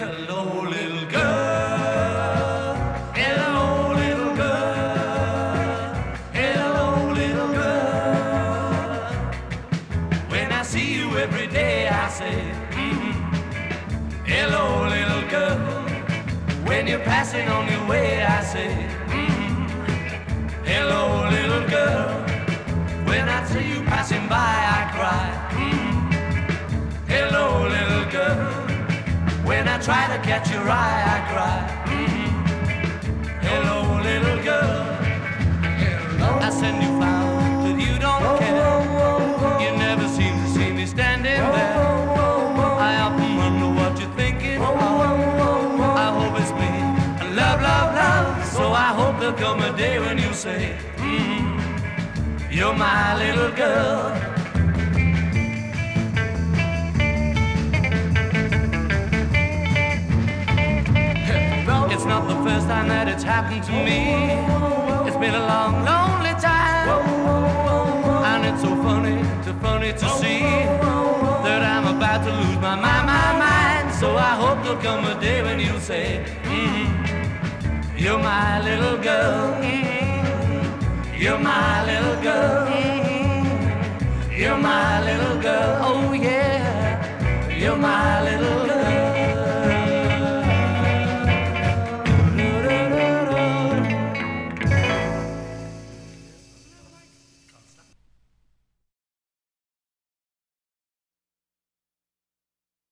Hello, little girl. Hello, little girl. Hello, little girl. When I see you every day, I say, hello, little girl. When you're passing on your way, I say, hello, little girl. When I see you passing by, I cry, hello, little girl. When I try to catch your eye, I cry, hello, little girl. I send you flowers, but you don't care. You never seem to see me standing there. I often wonder what you're thinking of. I hope it's me. Love, love, love. So I hope there'll come a day when you say, you're my little girl. It's not the first time that it's happened to me. It's been a long, lonely time. And it's so funny to see that I'm about to lose my mind. So I hope there'll come a day when you say, you're my little girl. You're my little girl.